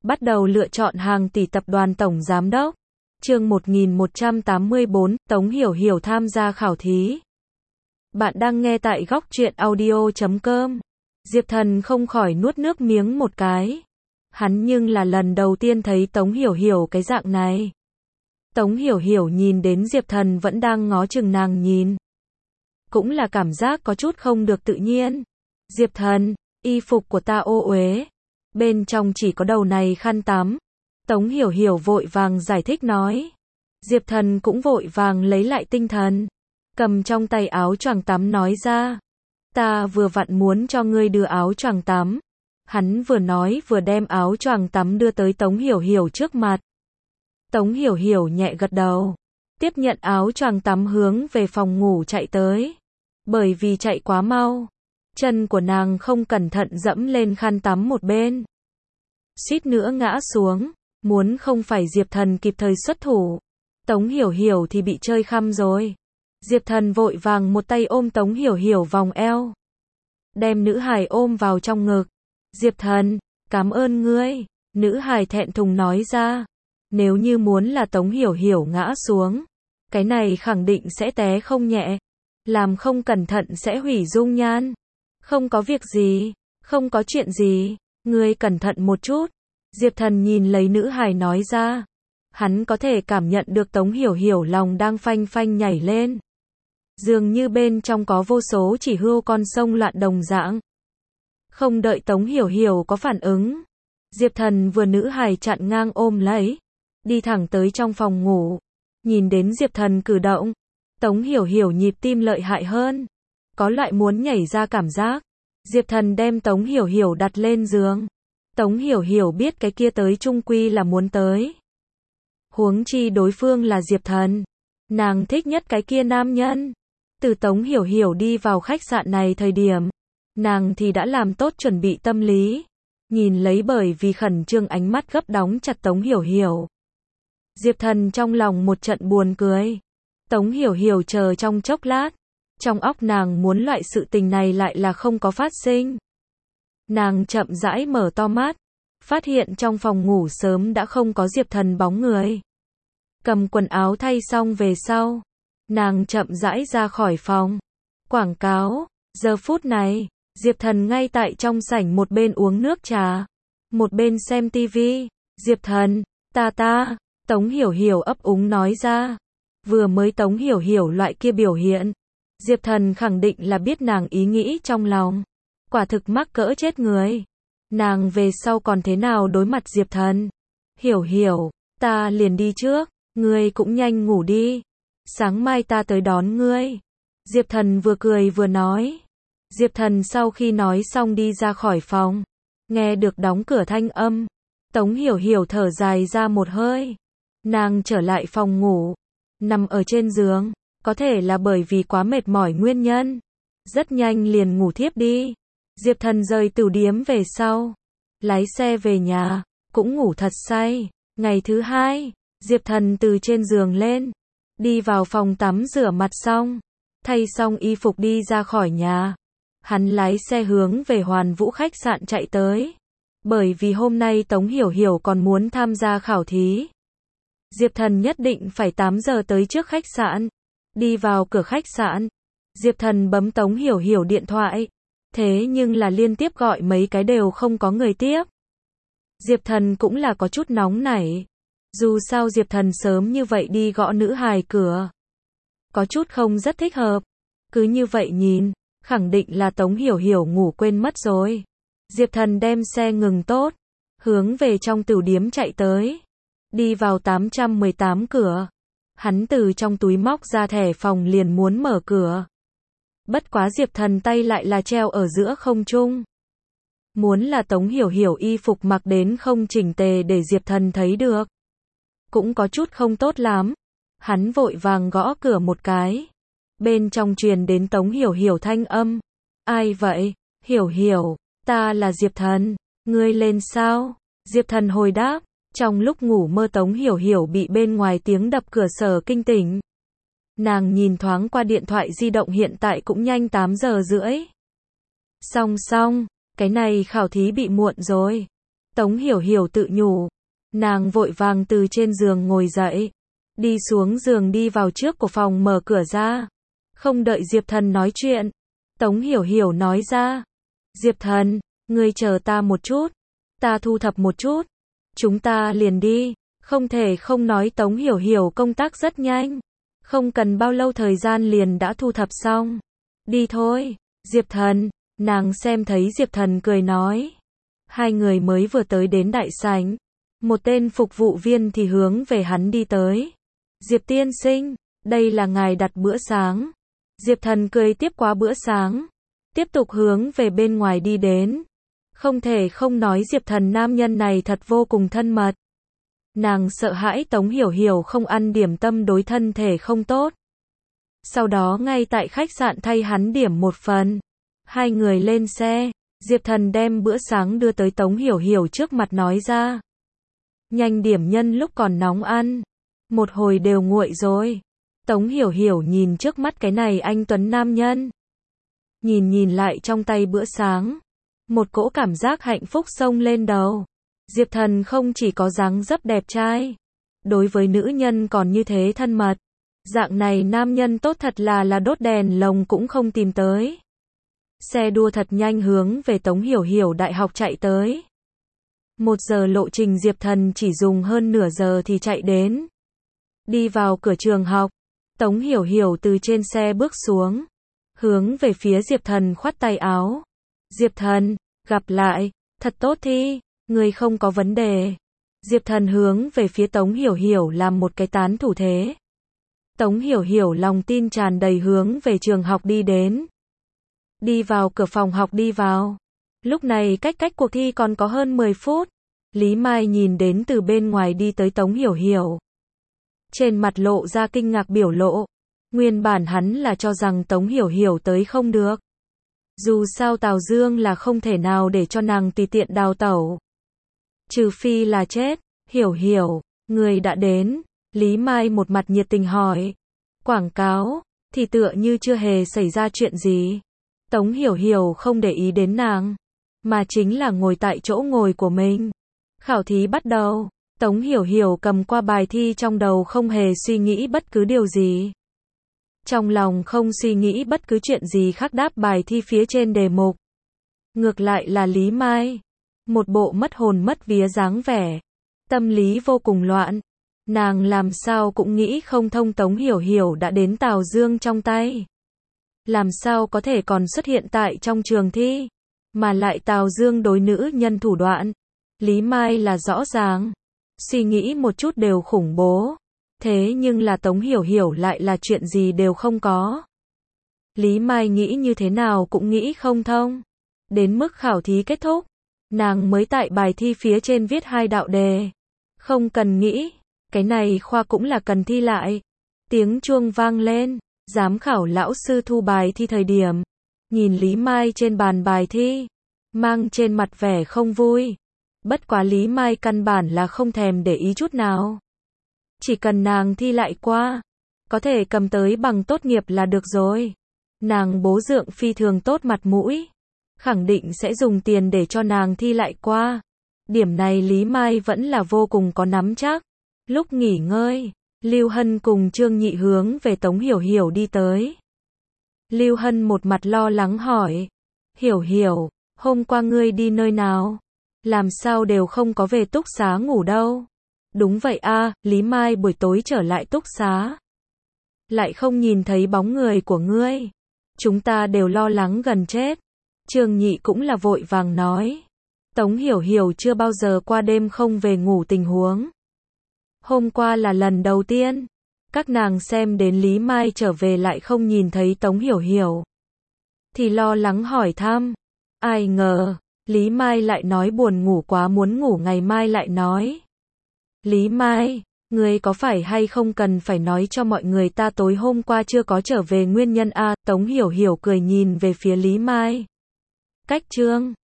Bắt đầu lựa chọn hàng tỷ tập đoàn tổng giám đốc. Chương 1184, Tống Hiểu Hiểu tham gia khảo thí. Bạn đang nghe tại góc truyện audio.com. Diệp Thần không khỏi nuốt nước miếng một cái. Hắn nhưng là lần đầu tiên thấy Tống Hiểu Hiểu cái dạng này. Tống Hiểu Hiểu nhìn đến Diệp Thần vẫn đang ngó chừng nàng nhìn. Cũng là cảm giác có chút không được tự nhiên. Diệp Thần, y phục của ta ô uế. Bên trong chỉ có đầu này khăn tắm. Tống Hiểu Hiểu vội vàng giải thích nói. Diệp Thần cũng vội vàng lấy lại tinh thần. Cầm trong tay áo choàng tắm nói ra. Ta vừa vặn muốn cho ngươi đưa áo choàng tắm. Hắn vừa nói vừa đem áo choàng tắm đưa tới Tống Hiểu Hiểu trước mặt. Tống Hiểu Hiểu nhẹ gật đầu. Tiếp nhận áo choàng tắm hướng về phòng ngủ chạy tới. Bởi vì chạy quá mau. Chân của nàng không cẩn thận dẫm lên khăn tắm một bên. Suýt nữa ngã xuống. Muốn không phải Diệp Thần kịp thời xuất thủ. Tống Hiểu Hiểu thì bị chơi khăm rồi. Diệp Thần vội vàng một tay ôm Tống Hiểu Hiểu vòng eo. Đem nữ hài ôm vào trong ngực. Diệp Thần, cảm ơn ngươi. Nữ hài thẹn thùng nói ra. Nếu như muốn là Tống Hiểu Hiểu ngã xuống. Cái này khẳng định sẽ té không nhẹ. Làm không cẩn thận sẽ hủy dung nhan. Không có việc gì. Không có chuyện gì. Ngươi cẩn thận một chút. Diệp Thần nhìn lấy nữ hài nói ra. Hắn có thể cảm nhận được Tống Hiểu Hiểu lòng đang phanh phanh nhảy lên. Dường như bên trong có vô số chỉ hươu con sông loạn đồng dạng. Không đợi Tống Hiểu Hiểu có phản ứng. Diệp Thần vừa nữ hài chặn ngang ôm lấy. Đi thẳng tới trong phòng ngủ. Nhìn đến Diệp Thần cử động. Tống Hiểu Hiểu nhịp tim lợi hại hơn. Có loại muốn nhảy ra cảm giác. Diệp Thần đem Tống Hiểu Hiểu đặt lên giường. Tống Hiểu Hiểu biết cái kia tới chung quy là muốn tới. Huống chi đối phương là Diệp Thần. Nàng thích nhất cái kia nam nhân. Từ Tống Hiểu Hiểu đi vào khách sạn này thời điểm. Nàng thì đã làm tốt chuẩn bị tâm lý. Nhìn lấy bởi vì khẩn trương ánh mắt gấp đóng chặt Tống Hiểu Hiểu. Diệp Thần trong lòng một trận buồn cười. Tống Hiểu Hiểu chờ trong chốc lát. Trong óc nàng muốn loại sự tình này lại là không có phát sinh. Nàng chậm rãi mở to mắt. Phát hiện trong phòng ngủ sớm đã không có Diệp Thần bóng người. Cầm quần áo thay xong về sau. Nàng chậm rãi ra khỏi phòng. Quảng cáo. Giờ phút này, Diệp Thần ngay tại trong sảnh một bên uống nước trà. Một bên xem tivi. Diệp Thần, ta. Tống Hiểu Hiểu ấp úng nói ra. Vừa mới Tống Hiểu Hiểu loại kia biểu hiện. Diệp Thần khẳng định là biết nàng ý nghĩ trong lòng. Quả thực mắc cỡ chết người. Nàng về sau còn thế nào đối mặt Diệp Thần. Hiểu Hiểu, ta liền đi trước. Ngươi cũng nhanh ngủ đi. Sáng mai ta tới đón ngươi. Diệp Thần vừa cười vừa nói. Diệp Thần sau khi nói xong đi ra khỏi phòng. Nghe được đóng cửa thanh âm. Tống Hiểu Hiểu thở dài ra một hơi. Nàng trở lại phòng ngủ. Nằm ở trên giường. Có thể là bởi vì quá mệt mỏi nguyên nhân. Rất nhanh liền ngủ thiếp đi. Diệp Thần rời tửu điếm về sau. Lái xe về nhà. Cũng ngủ thật say. Ngày thứ hai. Diệp Thần từ trên giường lên. Đi vào phòng tắm rửa mặt xong. Thay xong y phục đi ra khỏi nhà. Hắn lái xe hướng về Hoàn Vũ khách sạn chạy tới. Bởi vì hôm nay Tống Hiểu Hiểu còn muốn tham gia khảo thí. Diệp Thần nhất định phải 8 giờ tới trước khách sạn. Đi vào cửa khách sạn. Diệp Thần bấm Tống Hiểu Hiểu điện thoại. Thế nhưng là liên tiếp gọi mấy cái đều không có người tiếp. Diệp Thần cũng là có chút nóng nảy. Dù sao Diệp Thần sớm như vậy đi gõ nữ hài cửa. Có chút không rất thích hợp. Cứ như vậy nhìn, khẳng định là Tống Hiểu Hiểu ngủ quên mất rồi. Diệp Thần đem xe ngừng tốt. Hướng về trong tửu điếm chạy tới. Đi vào 818 cửa. Hắn từ trong túi móc ra thẻ phòng liền muốn mở cửa. Bất quá Diệp Thần tay lại là treo ở giữa không trung. Muốn là Tống Hiểu Hiểu y phục mặc đến không chỉnh tề để Diệp Thần thấy được. Cũng có chút không tốt lắm. Hắn vội vàng gõ cửa một cái. Bên trong truyền đến Tống Hiểu Hiểu thanh âm. Ai vậy? Hiểu Hiểu, ta là Diệp Thần. Ngươi lên sao? Diệp Thần hồi đáp. Trong lúc ngủ mơ Tống Hiểu Hiểu bị bên ngoài tiếng đập cửa sở kinh tỉnh. Nàng nhìn thoáng qua điện thoại di động hiện tại cũng nhanh 8 giờ rưỡi. Xong, cái này khảo thí bị muộn rồi. Tống Hiểu Hiểu tự nhủ. Nàng vội vàng từ trên giường ngồi dậy. Đi xuống giường đi vào trước của phòng mở cửa ra. Không đợi Diệp Thần nói chuyện. Tống Hiểu Hiểu nói ra. Diệp Thần, ngươi chờ ta một chút. Ta thu thập một chút. Chúng ta liền đi. Không thể không nói Tống Hiểu Hiểu công tác rất nhanh. Không cần bao lâu thời gian liền đã thu thập xong. Đi thôi, Diệp Thần. Nàng xem thấy Diệp Thần cười nói. Hai người mới vừa tới đến đại sảnh. Một tên phục vụ viên thì hướng về hắn đi tới. Diệp tiên sinh, đây là ngài đặt bữa sáng. Diệp Thần cười tiếp quá bữa sáng. Tiếp tục hướng về bên ngoài đi đến. Không thể không nói Diệp Thần nam nhân này thật vô cùng thân mật. Nàng sợ hãi Tống Hiểu Hiểu không ăn điểm tâm đối thân thể không tốt. Sau đó ngay tại khách sạn thay hắn điểm một phần. Hai người lên xe. Diệp Thần đem bữa sáng đưa tới Tống Hiểu Hiểu trước mặt nói ra. Nhanh điểm nhân lúc còn nóng ăn. Một hồi đều nguội rồi. Tống Hiểu Hiểu nhìn trước mắt cái này anh tuấn nam nhân. Nhìn lại trong tay bữa sáng. Một cỗ cảm giác hạnh phúc xông lên đầu. Diệp Thần không chỉ có dáng dấp đẹp trai. Đối với nữ nhân còn như thế thân mật. Dạng này nam nhân tốt thật là đốt đèn lồng cũng không tìm tới. Xe đua thật nhanh hướng về Tống Hiểu Hiểu đại học chạy tới. 1 giờ lộ trình Diệp Thần chỉ dùng hơn nửa giờ thì chạy đến. Đi vào cửa trường học. Tống Hiểu Hiểu từ trên xe bước xuống. Hướng về phía Diệp Thần khoát tay áo. Diệp Thần, gặp lại, thật tốt thi, người không có vấn đề. Diệp Thần hướng về phía Tống Hiểu Hiểu làm một cái tán thủ thế. Tống Hiểu Hiểu lòng tin tràn đầy hướng về trường học đi đến. Đi vào cửa phòng học đi vào. Lúc này cách cuộc thi còn có hơn 10 phút. Lý Mai nhìn đến từ bên ngoài đi tới Tống Hiểu Hiểu. Trên mặt lộ ra kinh ngạc biểu lộ. Nguyên bản hắn là cho rằng Tống Hiểu Hiểu tới không được. Dù sao Tào Dương là không thể nào để cho nàng tùy tiện đào tẩu. Trừ phi là chết. Hiểu Hiểu, người đã đến. Lý Mai một mặt nhiệt tình hỏi. Quảng cáo, thì tựa như chưa hề xảy ra chuyện gì. Tống Hiểu Hiểu không để ý đến nàng. Mà chính là ngồi tại chỗ ngồi của mình. Khảo thí bắt đầu. Tống Hiểu Hiểu cầm qua bài thi trong đầu không hề suy nghĩ bất cứ điều gì. Trong lòng không suy nghĩ bất cứ chuyện gì khác đáp bài thi phía trên đề mục. Ngược lại là Lý Mai. Một bộ mất hồn mất vía dáng vẻ. Tâm lý vô cùng loạn. Nàng làm sao cũng nghĩ không thông Tống Hiểu Hiểu đã đến Tào Dương trong tay. Làm sao có thể còn xuất hiện tại trong trường thi. Mà lại Tào Dương đối nữ nhân thủ đoạn. Lý Mai là rõ ràng. Suy nghĩ một chút đều khủng bố. Thế nhưng là Tống Hiểu Hiểu lại là chuyện gì đều không có. Lý Mai nghĩ như thế nào cũng nghĩ không thông. Đến mức khảo thí kết thúc. Nàng mới tại bài thi phía trên viết 2 đạo đề. Không cần nghĩ. Cái này khoa cũng là cần thi lại. Tiếng chuông vang lên. Giám khảo lão sư thu bài thi thời điểm. Nhìn Lý Mai trên bàn bài thi. Mang trên mặt vẻ không vui. Bất quá Lý Mai căn bản là không thèm để ý chút nào. Chỉ cần nàng thi lại qua. Có thể cầm tới bằng tốt nghiệp là được rồi. Nàng bố dượng phi thường tốt mặt mũi. Khẳng định sẽ dùng tiền để cho nàng thi lại qua. Điểm này Lý Mai vẫn là vô cùng có nắm chắc. Lúc nghỉ ngơi. Lưu Hân cùng Trương Nhị hướng về Tống Hiểu Hiểu đi tới. Lưu Hân một mặt lo lắng hỏi. Hiểu Hiểu, hôm qua ngươi đi nơi nào? Làm sao đều không có về túc xá ngủ đâu? Đúng vậy a, Lý Mai buổi tối trở lại túc xá. Lại không nhìn thấy bóng người của ngươi. Chúng ta đều lo lắng gần chết. Trương Nhị cũng là vội vàng nói. Tống Hiểu Hiểu chưa bao giờ qua đêm không về ngủ tình huống. Hôm qua là lần đầu tiên. Các nàng xem đến Lý Mai trở về lại không nhìn thấy Tống Hiểu Hiểu. Thì lo lắng hỏi thăm. Ai ngờ, Lý Mai lại nói buồn ngủ quá muốn ngủ ngày mai lại nói. Lý Mai, ngươi có phải hay không cần phải nói cho mọi người ta tối hôm qua chưa có trở về nguyên nhân a? Tống Hiểu Hiểu cười nhìn về phía Lý Mai. Cách chương